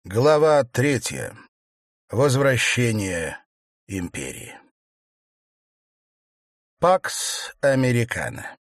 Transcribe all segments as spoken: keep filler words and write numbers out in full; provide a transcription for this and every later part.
Глава третья. Возвращение империи. Пакс Американо.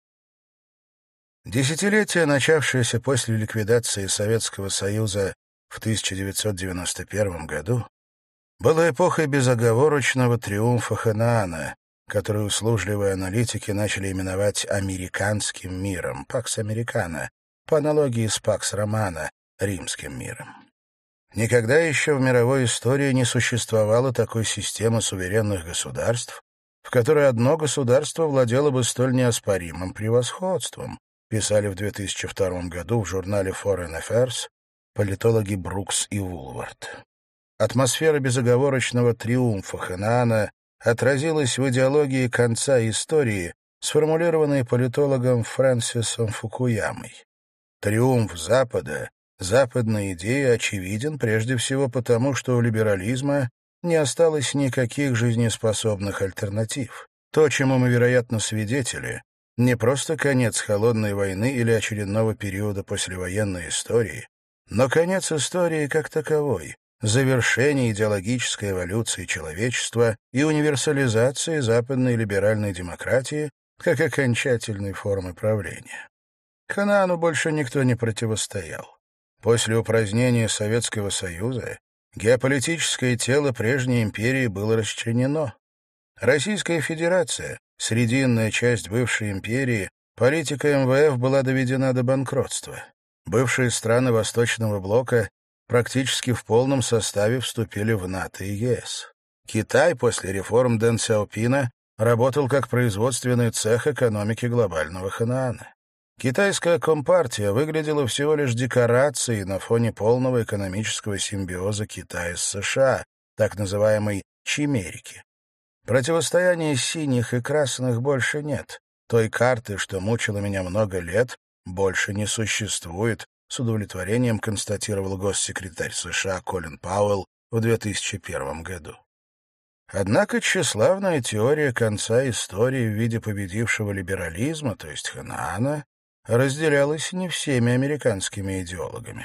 Десятилетие, начавшееся после ликвидации Советского Союза в тысяча девятьсот девяносто первом году, было эпохой безоговорочного триумфа Ханаана, который услужливые аналитики начали именовать «американским миром» Пакс Американо, по аналогии с Пакс Романо, римским миром. Никогда еще в мировой истории не существовало такой системы суверенных государств, в которой одно государство владело бы столь неоспоримым превосходством, писали в две тысячи втором году в журнале Foreign Affairs политологи Брукс и Вулвард. Атмосфера безоговорочного триумфа Ханаана отразилась в идеологии конца истории, сформулированной политологом Фрэнсисом Фукуямой. Триумф Запада, западная идея очевиден прежде всего потому, что у либерализма не осталось никаких жизнеспособных альтернатив. То, чему мы, вероятно, свидетели, не просто конец холодной войны или очередного периода послевоенной истории, но конец истории как таковой, завершение идеологической эволюции человечества и универсализации западной либеральной демократии как окончательной формы правления. Ханаану больше никто не противостоял. После упразднения Советского Союза геополитическое тело прежней империи было расчленено. Российская Федерация, срединная часть бывшей империи, политика эм вэ эф была доведена до банкротства. Бывшие страны Восточного блока практически в полном составе вступили в НАТО и е эс. Китай после реформ Дэн Сяопина работал как производственный цех экономики глобального Ханаана. Китайская компартия выглядела всего лишь декорацией на фоне полного экономического симбиоза Китая с США, так называемой «чимерики». Противостояния синих и красных больше нет. Той карты, что мучила меня много лет, больше не существует, с удовлетворением констатировал госсекретарь США Колин Пауэлл в две тысячи первом году. Однако тщеславная теория конца истории в виде победившего либерализма, то есть Ханаана, разделялась не всеми американскими идеологами.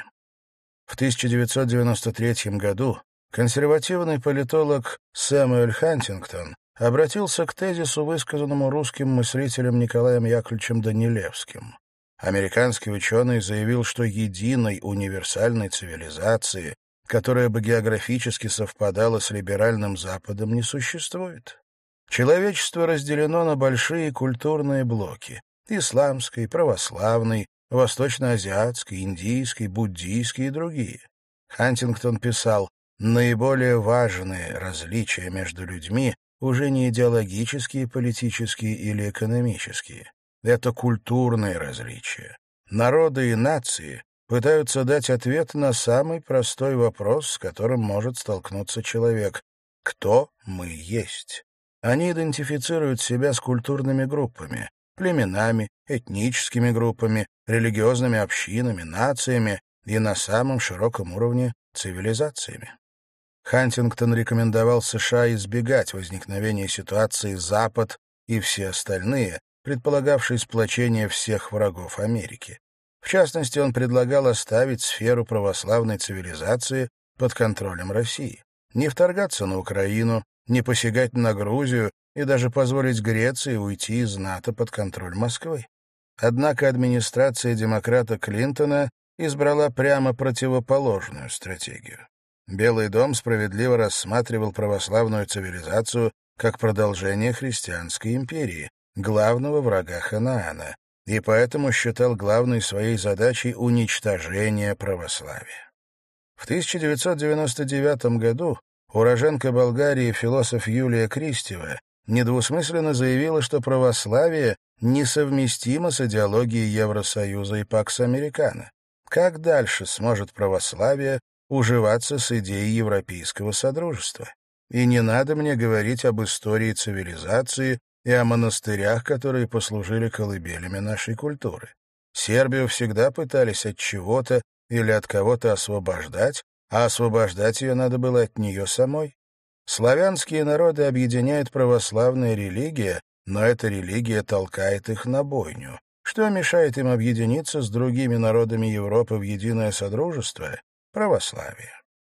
В тысяча девятьсот девяносто третьем году консервативный политолог Сэмюэль Хантингтон обратился к тезису, высказанному русским мыслителем Николаем Яковлевичем Данилевским. Американский ученый заявил, что единой универсальной цивилизации, которая бы географически совпадала с либеральным Западом, не существует. Человечество разделено на большие культурные блоки: исламский, православный, восточноазиатский, индийский, буддийский и другие. Хантингтон писал: наиболее важные различия между людьми уже не идеологические, политические или экономические. Это культурные различия. Народы и нации пытаются дать ответ на самый простой вопрос, с которым может столкнуться человек: кто мы есть? Они идентифицируют себя с культурными группами, племенами, этническими группами, религиозными общинами, нациями и на самом широком уровне цивилизациями. Хантингтон рекомендовал США избегать возникновения ситуации «Запад» и все остальные, предполагавшей сплочение всех врагов Америки. В частности, он предлагал оставить сферу православной цивилизации под контролем России, не вторгаться на Украину, не посягать на Грузию и даже позволить Греции уйти из НАТО под контроль Москвы. Однако администрация демократа Клинтона избрала прямо противоположную стратегию. Белый дом справедливо рассматривал православную цивилизацию как продолжение христианской империи, главного врага Ханаана, и поэтому считал главной своей задачей уничтожение православия. В тысяча девятьсот девяносто девятом году уроженка Болгарии философ Юлия Кристева недвусмысленно заявила, что православие несовместимо с идеологией Евросоюза и Пакс Американо. Как дальше сможет православие уживаться с идеей европейского содружества? И не надо мне говорить об истории цивилизации и о монастырях, которые послужили колыбелями нашей культуры. Сербию всегда пытались от чего-то или от кого-то освобождать, а освобождать ее надо было от нее самой. Славянские народы объединяет православная религия, но эта религия толкает их на бойню. Что мешает им объединиться с другими народами Европы в единое содружество? Православие.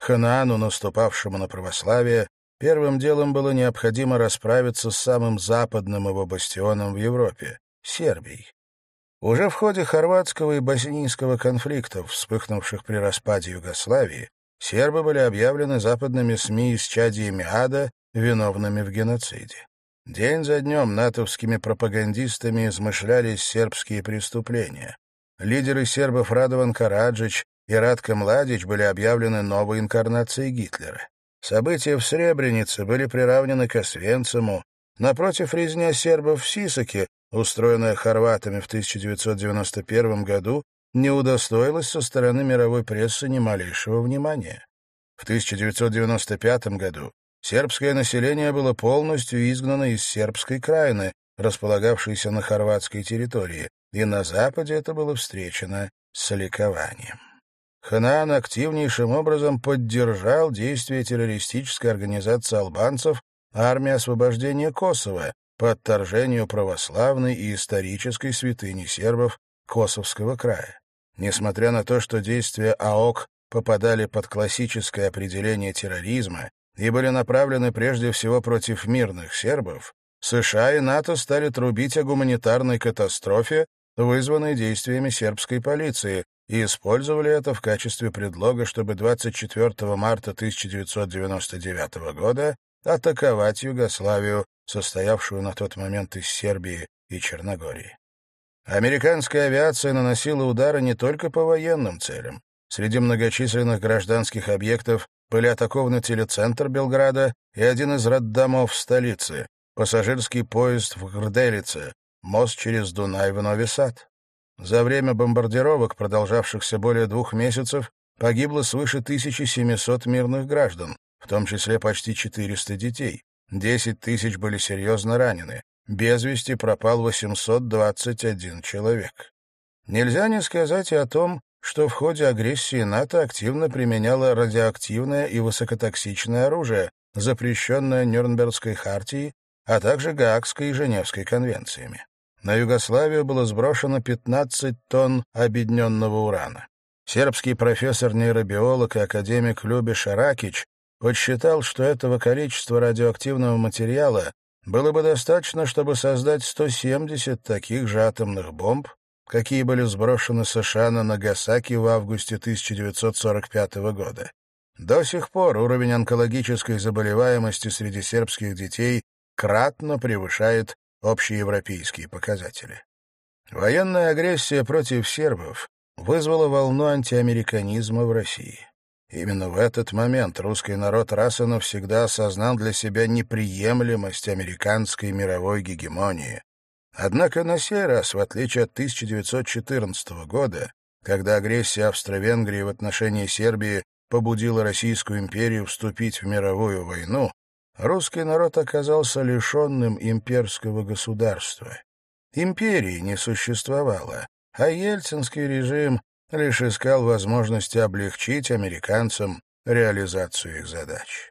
Ханаану, наступавшему на православие, первым делом было необходимо расправиться с самым западным его бастионом в Европе — Сербией. Уже в ходе хорватского и боснийского конфликтов, вспыхнувших при распаде Югославии, сербы были объявлены западными СМИ исчадиями ада, виновными в геноциде. День за днем натовскими пропагандистами измышлялись сербские преступления. Лидеры сербов Радован Караджич и Радко Младич были объявлены новой инкарнацией Гитлера. События в Сребренице были приравнены к Освенциму. Напротив, резня сербов в Сисаке, устроенная хорватами в тысяча девятьсот девяносто первом году, не удостоилась со стороны мировой прессы ни малейшего внимания. В тысяча девятьсот девяносто пятом году сербское население было полностью изгнано из сербской краины, располагавшейся на хорватской территории, и на Западе это было встречено с ликованием. Ханаан активнейшим образом поддержал действия террористической организации албанцев «Армия освобождения Косово» по отторжению православной и исторической святыни сербов Косовского края. Несмотря на то, что действия АОК попадали под классическое определение терроризма и были направлены прежде всего против мирных сербов, США и НАТО стали трубить о гуманитарной катастрофе, вызванной действиями сербской полиции, и использовали это в качестве предлога, чтобы двадцать четвёртого марта тысяча девятьсот девяносто девятого года атаковать Югославию, состоявшую на тот момент из Сербии и Черногории. Американская авиация наносила удары не только по военным целям. Среди многочисленных гражданских объектов были атакованы телецентр Белграда и один из роддомов столицы, пассажирский поезд в Грделице, мост через Дунай в Нови Сад. За время бомбардировок, продолжавшихся более двух месяцев, погибло свыше тысячи семисот мирных граждан, в том числе почти четыреста детей. десять тысяч были серьезно ранены. Без вести пропал восемьсот двадцать один человек. Нельзя не сказать и о том, что в ходе агрессии НАТО активно применяло радиоактивное и высокотоксичное оружие, запрещенное Нюрнбергской хартией, а также Гаагской и Женевской конвенциями. На Югославию было сброшено пятнадцать тонн обедненного урана. Сербский профессор-нейробиолог и академик Любиша Ракич подсчитал, что этого количества радиоактивного материала было бы достаточно, чтобы создать сто семьдесят таких же атомных бомб, какие были сброшены США на Нагасаки в августе тысяча девятьсот сорок пятого года. До сих пор уровень онкологической заболеваемости среди сербских детей кратно превышает общеевропейские показатели. Военная агрессия против сербов вызвала волну антиамериканизма в России. Именно в этот момент русский народ раз и навсегда осознал для себя неприемлемость американской мировой гегемонии. Однако на сей раз, в отличие от тысяча девятьсот четырнадцатого года, когда агрессия Австро-Венгрии в отношении Сербии побудила Российскую империю вступить в мировую войну, русский народ оказался лишенным имперского государства. Империи не существовало, а ельцинский режим лишь искал возможности облегчить американцам реализацию их задач.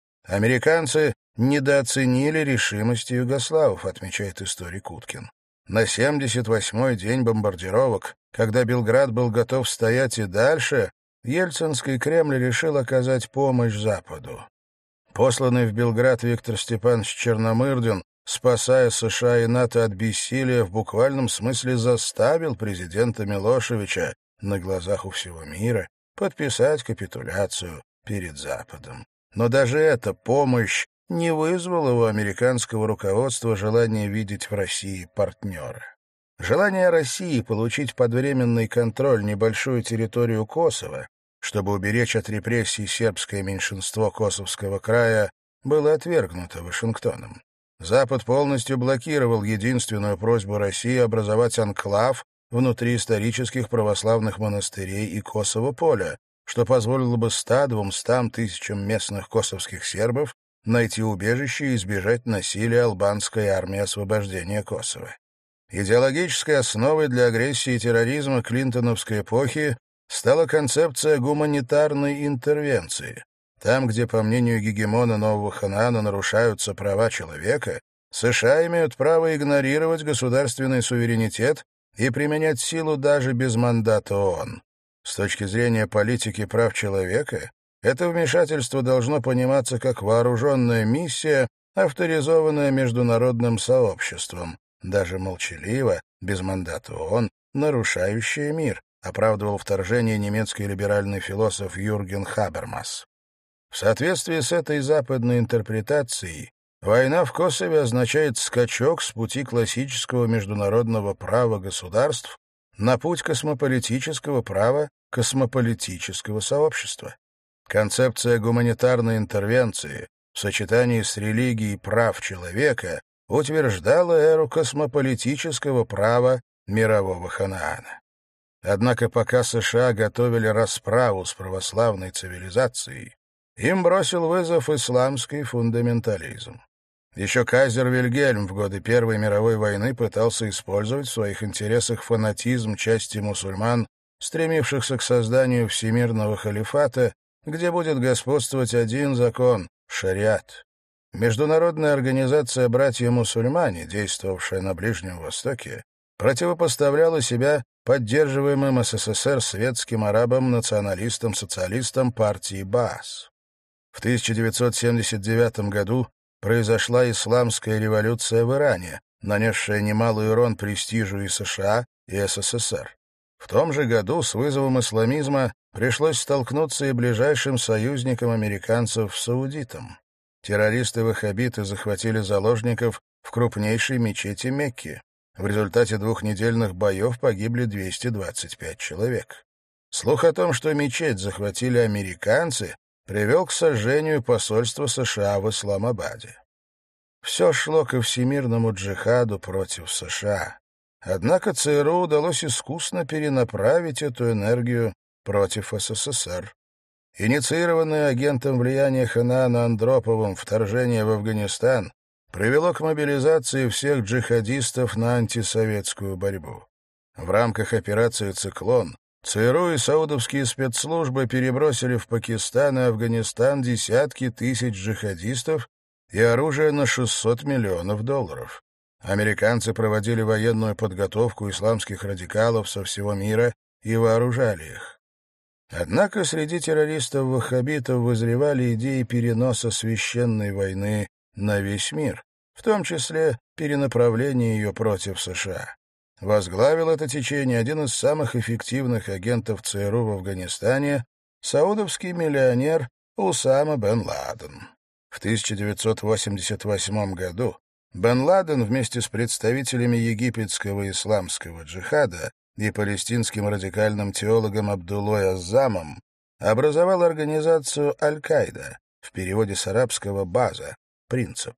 Американцы недооценили решимости югославов, отмечает историк Уткин. На семьдесят восьмой день бомбардировок, когда Белград был готов стоять и дальше, Ельцинский Кремль решил оказать помощь Западу. Посланный в Белград Виктор Степанович Черномырдин, спасая США и НАТО от бессилия, в буквальном смысле заставил президента Милошевича на глазах у всего мира подписать капитуляцию перед Западом. Но даже эта помощь не вызвала у американского руководства желания видеть в России партнера. Желание России получить под временный контроль небольшую территорию Косово, чтобы уберечь от репрессий сербское меньшинство Косовского края, было отвергнуто Вашингтоном. Запад полностью блокировал единственную просьбу России образовать анклав внутри исторических православных монастырей и Косово-поля, что позволило бы ста-двумстам тысячам местных косовских сербов найти убежище и избежать насилия албанской армии освобождения Косово. Идеологической основой для агрессии и терроризма клинтоновской эпохи стала концепция гуманитарной интервенции. Там, где, по мнению гегемона нового Ханаана, нарушаются права человека, США имеют право игнорировать государственный суверенитет и применять силу даже без мандата ООН. С точки зрения политики прав человека, Это вмешательство должно пониматься как вооруженная миссия, авторизованная международным сообществом, даже молчаливо, без мандата ООН, нарушающая мир, оправдывал вторжение немецкий либеральный философ Юрген Хабермас. В соответствии с этой западной интерпретацией, война в Косове означает скачок с пути классического международного права государств на путь космополитического права космополитического сообщества. Концепция гуманитарной интервенции в сочетании с религией прав человека утверждала эру космополитического права мирового Ханаана. Однако пока США готовили расправу с православной цивилизацией, им бросил вызов исламский фундаментализм. Еще кайзер Вильгельм в годы Первой мировой войны пытался использовать в своих интересах фанатизм части мусульман, стремившихся к созданию всемирного халифата, где будет господствовать один закон — шариат. Международная организация «Братья-мусульмане», действовавшая на Ближнем Востоке, противопоставляла себя поддерживаемым СССР светским арабам-националистам-социалистам партии Баас. В тысяча девятьсот семьдесят девятом году произошла исламская революция в Иране, нанесшая немалый урон престижу и США, и СССР. В том же году с вызовом исламизма пришлось столкнуться и ближайшим союзникам американцев саудитам. Террористы-ваххабиты захватили заложников в крупнейшей мечети Мекки. В результате двухнедельных боев погибли двести двадцать пять человек. Слух о том, что мечеть захватили американцы, привел к сожжению посольства США в Исламабаде. Все шло ко всемирному джихаду против США. Однако ЦРУ удалось искусно перенаправить эту энергию против СССР. Инициированное агентом влияния Ханаана Андроповым вторжение в Афганистан привело к мобилизации всех джихадистов на антисоветскую борьбу. В рамках операции «Циклон» ЦРУ и саудовские спецслужбы перебросили в Пакистан и Афганистан десятки тысяч джихадистов и оружие на шестьсот миллионов долларов. Американцы проводили военную подготовку исламских радикалов со всего мира и вооружали их. Однако среди террористов-ваххабитов вызревали идеи переноса священной войны на весь мир, в том числе перенаправления ее против США. Возглавил это течение один из самых эффективных агентов ЦРУ в Афганистане, саудовский миллионер Усама бен Ладен. В тысяча девятьсот восемьдесят восьмом году бен Ладен вместе с представителями египетского исламского джихада и палестинским радикальным теологом Абдуллой Аззамом образовал организацию Аль-Каида, в переводе с арабского «база», «принцип».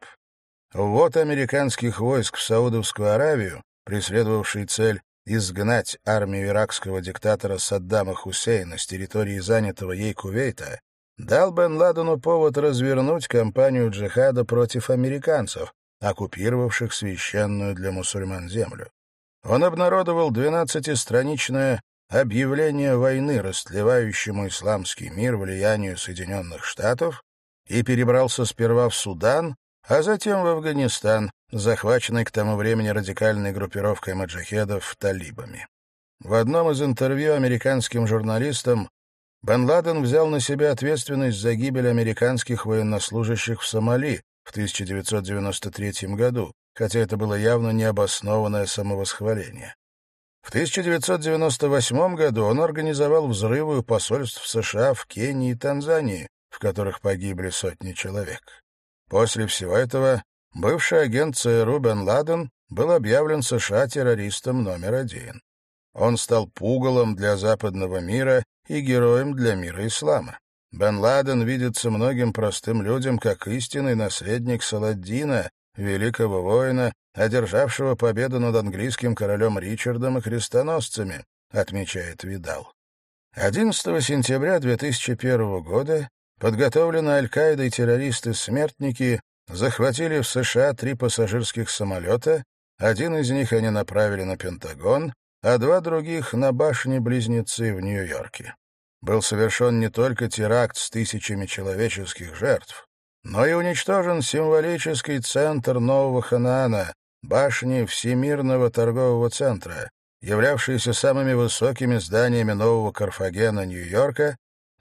Ввод американских войск в Саудовскую Аравию, преследовавший цель изгнать армию иракского диктатора Саддама Хусейна с территории занятого ей Кувейта, дал бен Ладену повод развернуть кампанию джихада против американцев, оккупировавших священную для мусульман землю. Он обнародовал двенадцатистраничное объявление войны растлевающему исламский мир влиянию Соединенных Штатов и перебрался сперва в Судан, а затем в Афганистан, захваченный к тому времени радикальной группировкой маджахедов талибами. В одном из интервью американским журналистам бен Ладен взял на себя ответственность за гибель американских военнослужащих в Сомали в тысяча девятьсот девяносто третьем году, хотя это было явно необоснованное самовосхваление. В тысяча девятьсот девяносто восьмом году он организовал взрывы у посольств США в Кении и Танзании, в которых погибли сотни человек. После всего этого бывший агент ЦРУ бен Ладен был объявлен США террористом номер один. Он стал пугалом для западного мира и героем для мира ислама. Бен Ладен видится многим простым людям как истинный наследник Саладдина, великого воина, одержавшего победу над английским королем Ричардом и крестоносцами, отмечает Видал. одиннадцатого сентября две тысячи первого года подготовленные Аль-Каидой террористы-смертники захватили в США три пассажирских самолета, один из них они направили на Пентагон, а два других — на башни-близнецы в Нью-Йорке. Был совершен не только теракт с тысячами человеческих жертв, но и уничтожен символический центр Нового Ханаана, башни Всемирного торгового центра, являвшиеся самыми высокими зданиями Нового Карфагена, Нью-Йорка,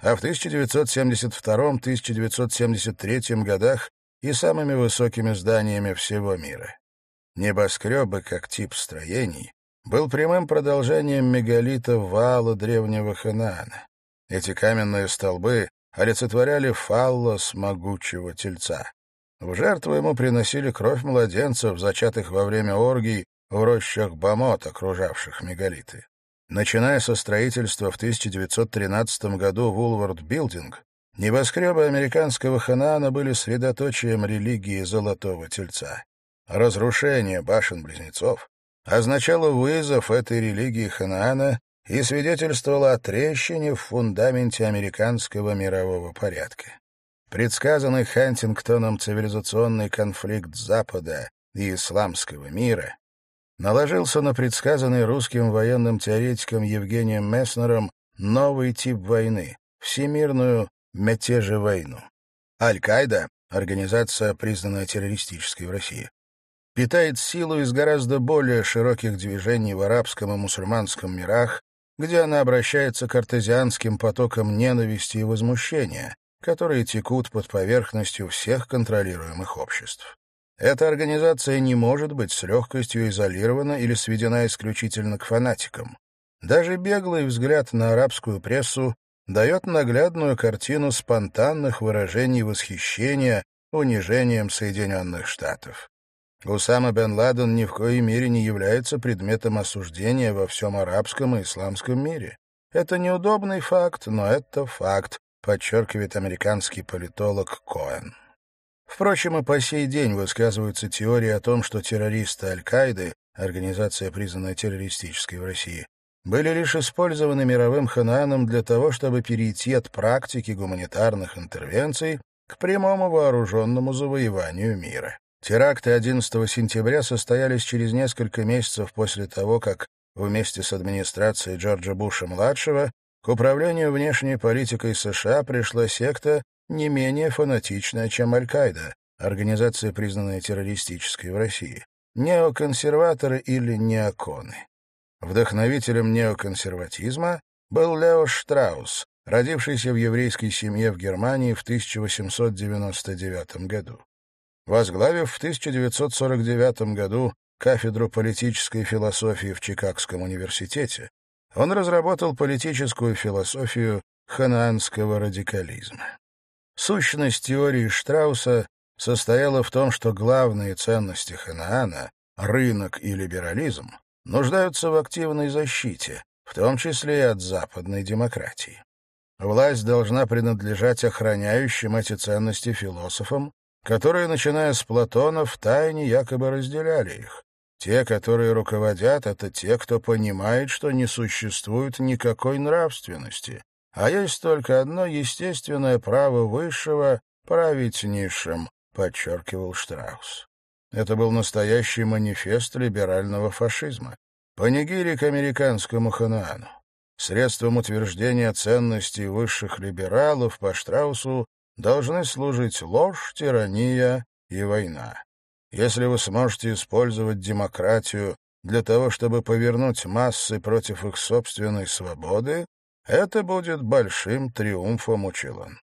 а в тысяча девятьсот семьдесят втором — тысяча девятьсот семьдесят третьем годах и самыми высокими зданиями всего мира. Небоскребы, как тип строений, был прямым продолжением мегалитов Ваала древнего Ханаана. Эти каменные столбы олицетворяли фаллос могучего тельца. В жертву ему приносили кровь младенцев, зачатых во время оргий в рощах Бамот, окружавших мегалиты. Начиная со строительства в тысяча девятьсот тринадцатом году Вулвард Билдинг, небоскребы американского Ханаана были средоточием религии Золотого Тельца. Разрушение башен-близнецов означало вызов этой религии Ханаана и свидетельствовало о трещине в фундаменте американского мирового порядка. Предсказанный Хантингтоном цивилизационный конфликт Запада и исламского мира наложился на предсказанный русским военным теоретиком Евгением Месснером новый тип войны — всемирную мятежевойну. Аль-Каида, организация, признанная террористической в России, питает силу из гораздо более широких движений в арабском и мусульманском мирах, где она обращается к артезианским потокам ненависти и возмущения, которые текут под поверхностью всех контролируемых обществ. Эта организация не может быть с легкостью изолирована или сведена исключительно к фанатикам. Даже беглый взгляд на арабскую прессу дает наглядную картину спонтанных выражений восхищения унижением Соединенных Штатов. Усама бен Ладен ни в коей мере не является предметом осуждения во всем арабском и исламском мире. Это неудобный факт, но это факт, подчеркивает американский политолог Коэн. Впрочем, и по сей день высказываются теории о том, что террористы Аль-Каиды, организация, признанная террористической в России, были лишь использованы мировым Ханааном для того, чтобы перейти от практики гуманитарных интервенций к прямому вооруженному завоеванию мира. Теракты одиннадцатого сентября состоялись через несколько месяцев после того, как вместе с администрацией Джорджа Буша-младшего к управлению внешней политикой США пришла секта, не менее фанатичная, чем Аль-Каида, организация, признанная террористической в России, неоконсерваторы или неоконы. Вдохновителем неоконсерватизма был Лео Штраус, родившийся в еврейской семье в Германии в тысяча восемьсот девяносто девятом году. Возглавив в тысяча девятьсот сорок девятом году кафедру политической философии в Чикагском университете, он разработал политическую философию ханаанского радикализма. Сущность теории Штрауса состояла в том, что главные ценности Ханаана — рынок и либерализм — нуждаются в активной защите, в том числе и от западной демократии. Власть должна принадлежать охраняющим эти ценности философам, которые, начиная с Платона, втайне якобы разделяли их. Те, которые руководят, — это те, кто понимает, что не существует никакой нравственности, а есть только одно естественное право высшего — править низшим, подчеркивал Штраус. Это был настоящий манифест либерального фашизма, панигирик американскому Ханаану. Средством утверждения ценностей высших либералов по Штраусу должны служить ложь, тирания и война. Если вы сможете использовать демократию для того, чтобы повернуть массы против их собственной свободы, это будет большим триумфом, учил он.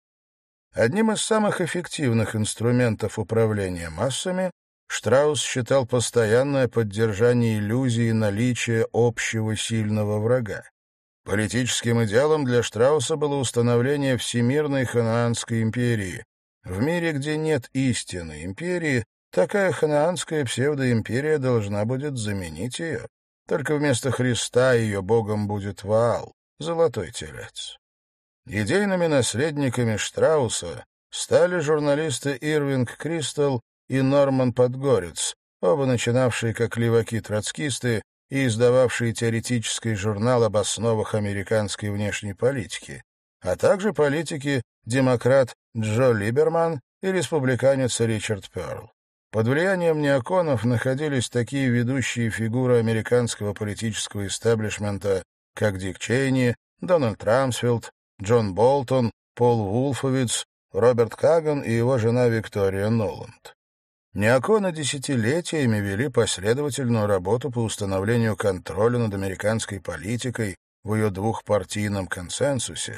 Одним из самых эффективных инструментов управления массами Штраус считал постоянное поддержание иллюзии наличия общего сильного врага. Политическим идеалом для Штрауса было установление всемирной ханаанской империи. В мире, где нет истинной империи, такая ханаанская псевдоимперия должна будет заменить ее. Только вместо Христа ее богом будет Ваал, золотой телец. Идейными наследниками Штрауса стали журналисты Ирвинг Кристал и Норман Подгорец, оба начинавшие как леваки-троцкисты и издававшие теоретический журнал об основах американской внешней политики, а также политики демократ Джо Либерман и республиканец Ричард Перл. Под влиянием неоконов находились такие ведущие фигуры американского политического истеблишмента, как Дик Чейни, Дональд Рамсфилд, Джон Болтон, Пол Вулфовиц, Роберт Каган и его жена Виктория Ноланд. Неоконы десятилетиями вели последовательную работу по установлению контроля над американской политикой в ее двухпартийном консенсусе,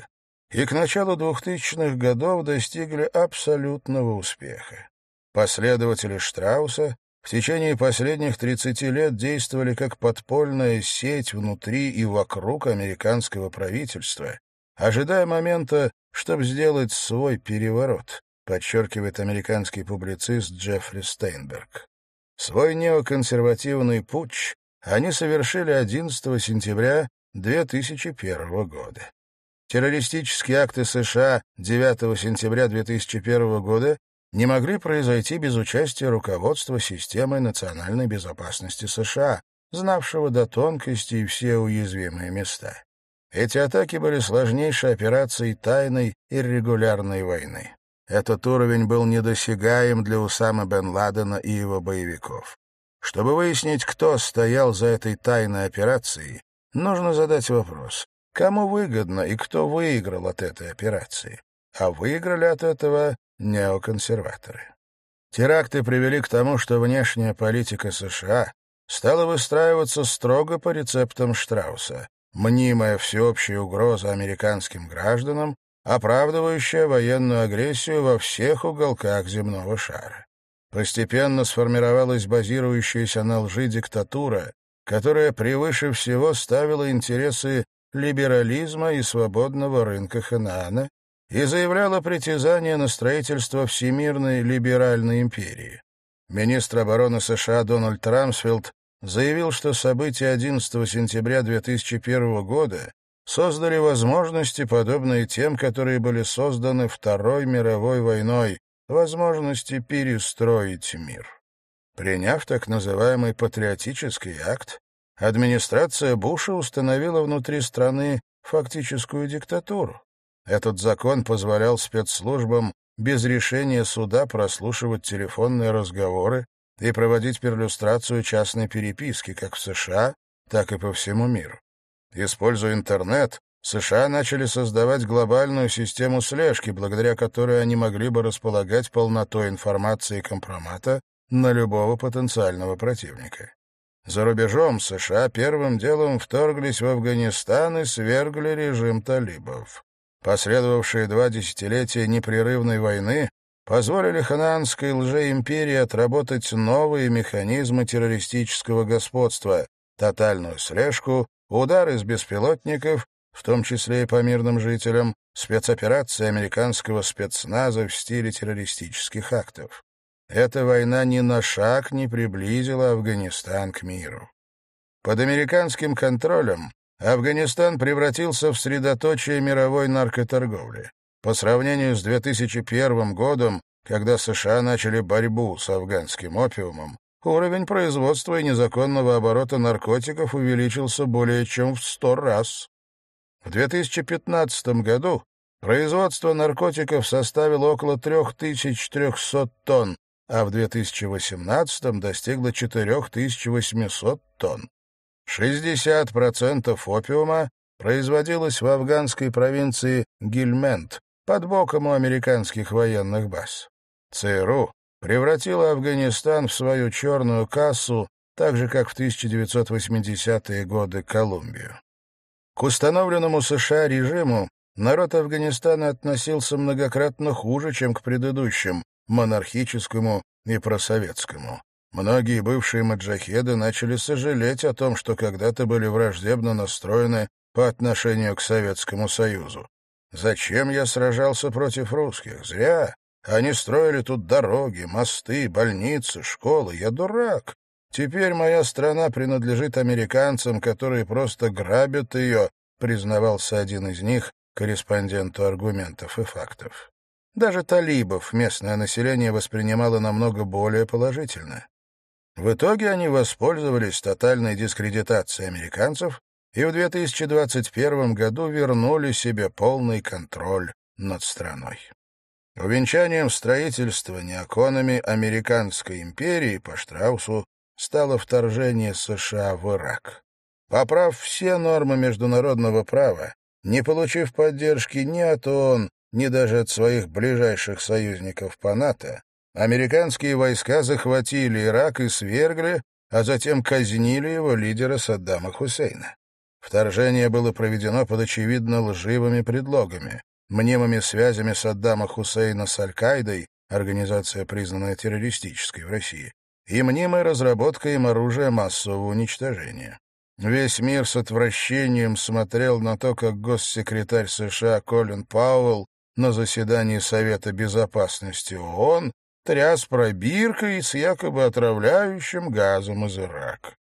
и к началу двухтысячных годов достигли абсолютного успеха. Последователи Штрауса в течение последних тридцати лет действовали как подпольная сеть внутри и вокруг американского правительства, ожидая момента, чтобы сделать свой переворот, подчеркивает американский публицист Джеффри Стейнберг. Свой неоконсервативный путч они совершили одиннадцатого сентября две тысячи первого года. Террористические акты США девятого сентября две тысячи первого года не могли произойти без участия руководства системой национальной безопасности США, знавшего до тонкостей все уязвимые места. Эти атаки были сложнейшей операцией тайной и регулярной войны. Этот уровень был недосягаем для Усамы бен Ладена и его боевиков. Чтобы выяснить, кто стоял за этой тайной операцией, нужно задать вопрос, кому выгодно и кто выиграл от этой операции. А выиграли от этого неоконсерваторы. Теракты привели к тому, что внешняя политика США стала выстраиваться строго по рецептам Штрауса, мнимая всеобщая угроза американским гражданам, оправдывающая военную агрессию во всех уголках земного шара. Постепенно сформировалась базирующаяся на лжи диктатура, которая превыше всего ставила интересы либерализма и свободного рынка Ханаана и заявляла притязание на строительство всемирной либеральной империи. Министр обороны США Дональд Рамсфелд заявил, что события одиннадцатого сентября две тысячи первого года создали возможности, подобные тем, которые были созданы Второй мировой войной, возможности перестроить мир. Приняв так называемый патриотический акт, администрация Буша установила внутри страны фактическую диктатуру. Этот закон позволял спецслужбам без решения суда прослушивать телефонные разговоры и проводить перлюстрацию частной переписки как в США, так и по всему миру. Используя интернет, США начали создавать глобальную систему слежки, благодаря которой они могли бы располагать полнотой информации компромата на любого потенциального противника. За рубежом США первым делом вторглись в Афганистан и свергли режим талибов. Последовавшие два десятилетия непрерывной войны позволили ханаанской лжеимперии отработать новые механизмы террористического господства, тотальную слежку, удары с беспилотников, в том числе и по мирным жителям, спецоперации американского спецназа в стиле террористических актов. Эта война ни на шаг не приблизила Афганистан к миру. Под американским контролем Афганистан превратился в средоточие мировой наркоторговли. По сравнению с две тысячи первым годом, когда США начали борьбу с афганским опиумом, уровень производства и незаконного оборота наркотиков увеличился более чем в сто раз. В две тысячи пятнадцатом году производство наркотиков составило около три тысячи четыреста тонн, а в две тысячи восемнадцатом достигло четыре тысячи восемьсот тонн. шестьдесят процентов опиума производилось в афганской провинции Гильмент, под боком у американских военных баз. ЦРУ превратила Афганистан в свою черную кассу, так же, как в тысяча девятьсот восьмидесятые годы Колумбию. К установленному США режиму народ Афганистана относился многократно хуже, чем к предыдущим, монархическому и просоветскому. Многие бывшие маджахеды начали сожалеть о том, что когда-то были враждебно настроены по отношению к Советскому Союзу. Зачем я сражался против русских? Зря. Они строили тут дороги, мосты, больницы, школы. Я дурак. Теперь моя страна принадлежит американцам, которые просто грабят ее, признавался один из них, корреспонденту «Аргументов и фактов». Даже талибов местное население воспринимало намного более положительно. В итоге они воспользовались тотальной дискредитацией американцев и в две тысячи двадцать первом году вернули себе полный контроль над страной. Увенчанием строительства неоконами американской империи по Штраусу стало вторжение США в Ирак. Поправ все нормы международного права, не получив поддержки ни от ООН, ни даже от своих ближайших союзников по НАТО, американские войска захватили Ирак и свергли, а затем казнили его лидера Саддама Хусейна. Вторжение было проведено под очевидно лживыми предлогами. мнимыми связями Саддама Хусейна с Аль-Каидой, организация, признанная террористической в России, и мнимой разработкой им оружия массового уничтожения. Весь мир с отвращением смотрел на то, как госсекретарь США Колин Пауэлл на заседании Совета Безопасности ООН тряс пробиркой с якобы отравляющим газом из Ирака.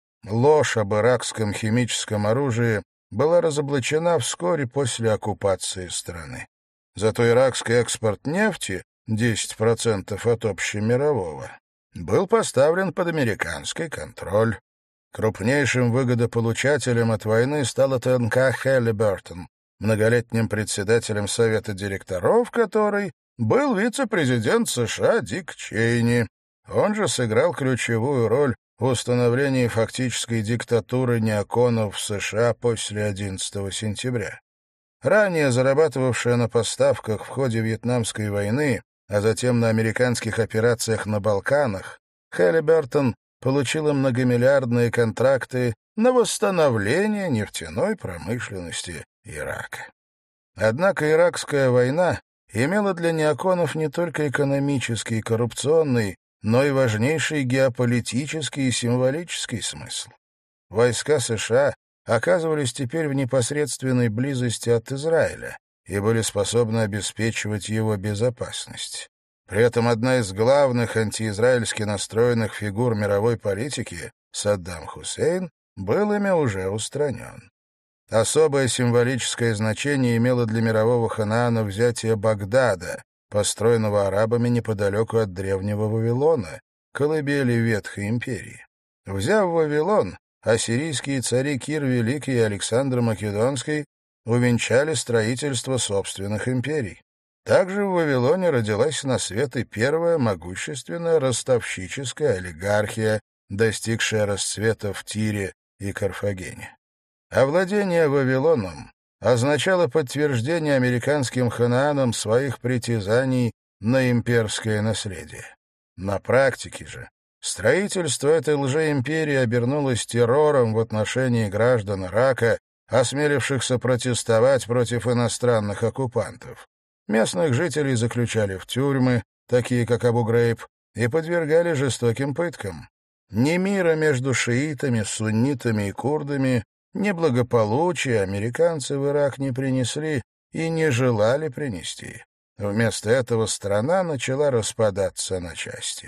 Ложь об иракском химическом оружии была разоблачена вскоре после оккупации страны. Зато иракский экспорт нефти, десять процентов от общемирового, был поставлен под американский контроль. Крупнейшим выгодополучателем от войны стала ТНК «Хеллибертон», многолетним председателем Совета директоров которой был вице-президент США Дик Чейни. Он же сыграл ключевую роль в установлении фактической диктатуры неоконов в США после одиннадцатого сентября. Ранее зарабатывавшая на поставках в ходе Вьетнамской войны, а затем на американских операциях на Балканах, Хеллибертон получила многомиллиардные контракты на восстановление нефтяной промышленности Ирака. Однако иракская война имела для неоконов не только экономический и коррупционный, но и важнейший геополитический и символический смысл. Войска США оказывались теперь в непосредственной близости от Израиля и были способны обеспечивать его безопасность. При этом одна из главных антиизраильски настроенных фигур мировой политики, Саддам Хусейн, был ими уже устранен. Особое символическое значение имело для мирового Ханаана взятие Багдада, построенного арабами неподалеку от древнего Вавилона, колыбели Ветхой империи. Взяв Вавилон, ассирийские цари Кир Великий и Александр Македонский увенчали строительство собственных империй. Также в Вавилоне родилась на свет и первая могущественная ростовщическая олигархия, достигшая расцвета в Тире и Карфагене. Овладение Вавилоном означало подтверждение американским ханаанам своих притязаний на имперское наследие. На практике же строительство этой лжеимперии обернулось террором в отношении граждан Ирака, осмелившихся протестовать против иностранных оккупантов. Местных жителей заключали в тюрьмы, такие как Абу-Грейб, и подвергали жестоким пыткам. Ни мира между шиитами, суннитами и курдами, ни благополучия американцы в Ирак не принесли и не желали принести. Вместо этого страна начала распадаться на части.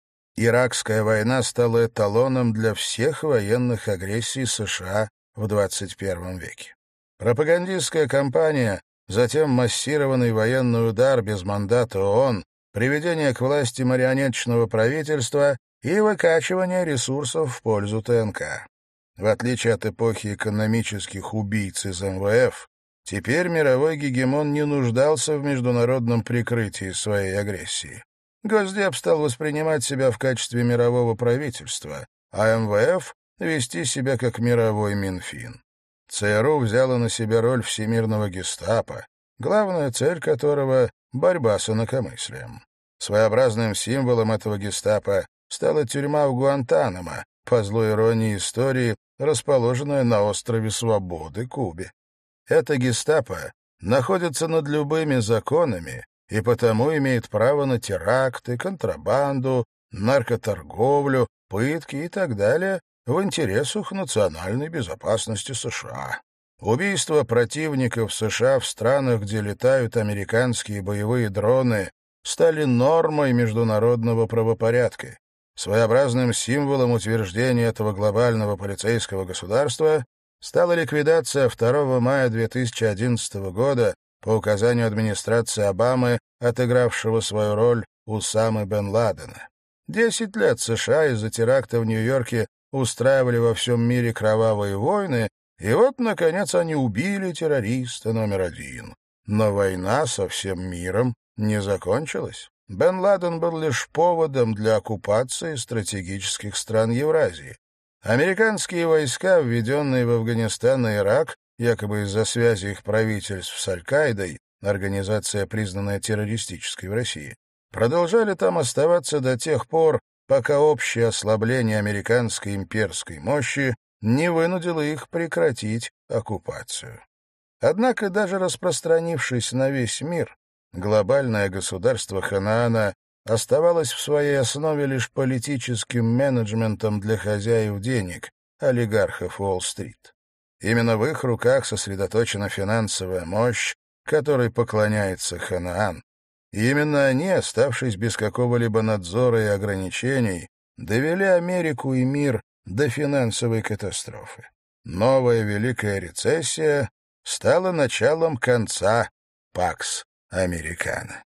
Иракская война стала эталоном для всех военных агрессий США в двадцать первом веке. Пропагандистская кампания, затем массированный военный удар без мандата ООН, приведение к власти марионеточного правительства и выкачивание ресурсов в пользу ТНК. В отличие от эпохи экономических убийц из эм вэ эф, теперь мировой гегемон не нуждался в международном прикрытии своей агрессии. Госдеп стал воспринимать себя в качестве мирового правительства, а эм вэ эф — вести себя как мировой Минфин. ЦРУ взяла на себя роль всемирного гестапо, главная цель которого — борьба с инакомыслием. Своеобразным символом этого гестапо стала тюрьма в Гуантанамо, по злой иронии истории, расположенная на острове Свободы, Кубе. Это гестапо находится над любыми законами и потому имеет право на теракты, контрабанду, наркоторговлю, пытки и так далее в интересах национальной безопасности США. Убийства противников США в странах, где летают американские боевые дроны, стали нормой международного правопорядка. Своеобразным символом утверждения этого глобального полицейского государства стала ликвидация второго мая две тысячи одиннадцатого года по указанию администрации Обамы, отыгравшего свою роль Усамы бен Ладена. Десять лет США из-за теракта в Нью-Йорке устраивали во всем мире кровавые войны, и вот, наконец, они убили террориста номер один. Но война со всем миром не закончилась. Бен Ладен был лишь поводом для оккупации стратегических стран Евразии. Американские войска, введенные в Афганистан и Ирак, якобы из-за связи их правительств с Аль-Каидой, организация, признанная террористической в России, продолжали там оставаться до тех пор, пока общее ослабление американской имперской мощи не вынудило их прекратить оккупацию. Однако, даже распространившись на весь мир, глобальное государство Ханаана оставалось в своей основе лишь политическим менеджментом для хозяев денег, олигархов Уолл-стрит. Именно в их руках сосредоточена финансовая мощь, которой поклоняется Ханаан. И именно они, оставшись без какого-либо надзора и ограничений, довели Америку и мир до финансовой катастрофы. Новая Великая рецессия стала началом конца Пакс Американо.